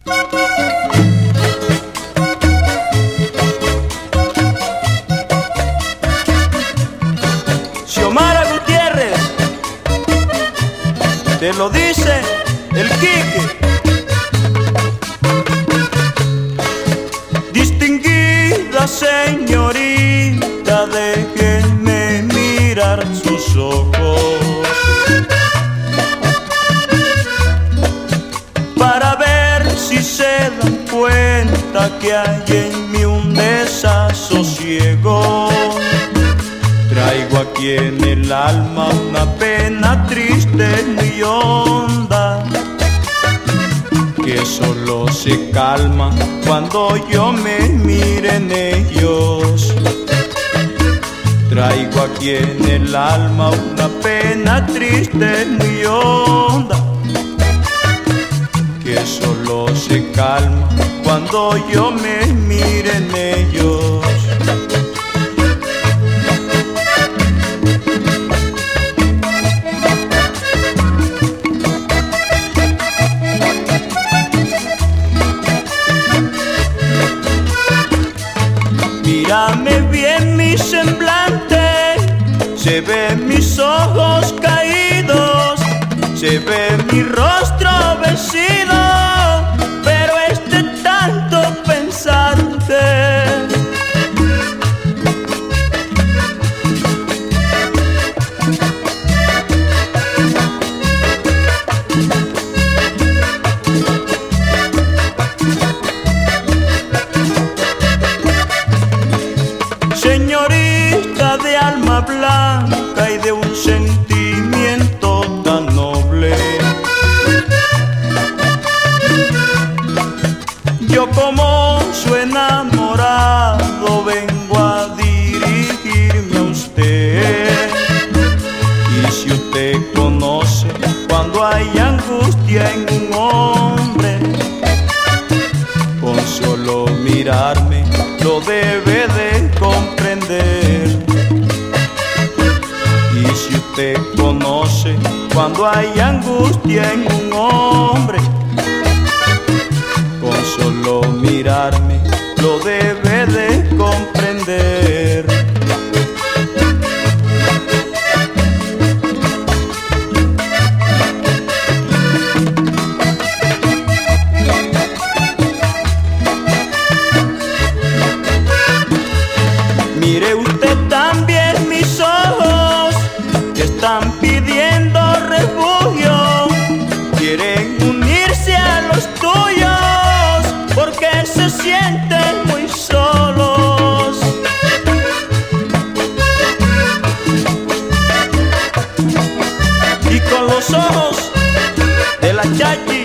Xiomara Gutiérrez, te lo dice el Quique. Distinguida señorita, déjenme mirar sus ojos para ver si se dan cuenta que hay en mí un desasosiego. Traigo aquí en el alma una pena triste y honda, que solo se calma cuando yo me mire en ellos. Traigo aquí en el alma una pena triste y honda, que solo se calma cuando yo me mire en ellos. Mírame bien mi semblante, se ven mis ojos caídos, se ve mi rostro vencido, pero es de tanto pensarte. Señorita de alma blanca y de un sentimiento tan noble, yo como su enamorado vengo a dirigirme a usted. Y si usted conoce cuando hay angustia en un hombre, con solo mirarme lo debe de comprender. Y si usted conoce cuando hay angustia en un hombre, con solo mirarme lo debe de comprender. Mire usted también mis ojos, que están pidiendo refugio, quieren unirse a los tuyos, porque se sienten muy solos. Y con los ojos de la Chachi